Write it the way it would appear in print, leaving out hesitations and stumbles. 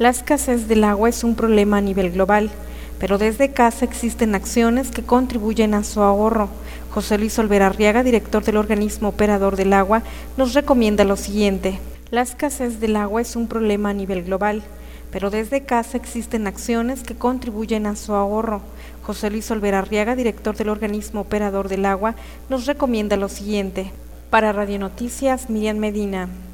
La escasez del agua es un problema a nivel global, pero desde casa existen acciones que contribuyen a su ahorro. José Luis Olvera Arriaga, director del organismo operador del agua, nos recomienda lo siguiente. La escasez del agua es un problema a nivel global, pero desde casa existen acciones que contribuyen a su ahorro. José Luis Olvera Arriaga, director del organismo operador del agua, nos recomienda lo siguiente. Para Radio Noticias, Miriam Medina.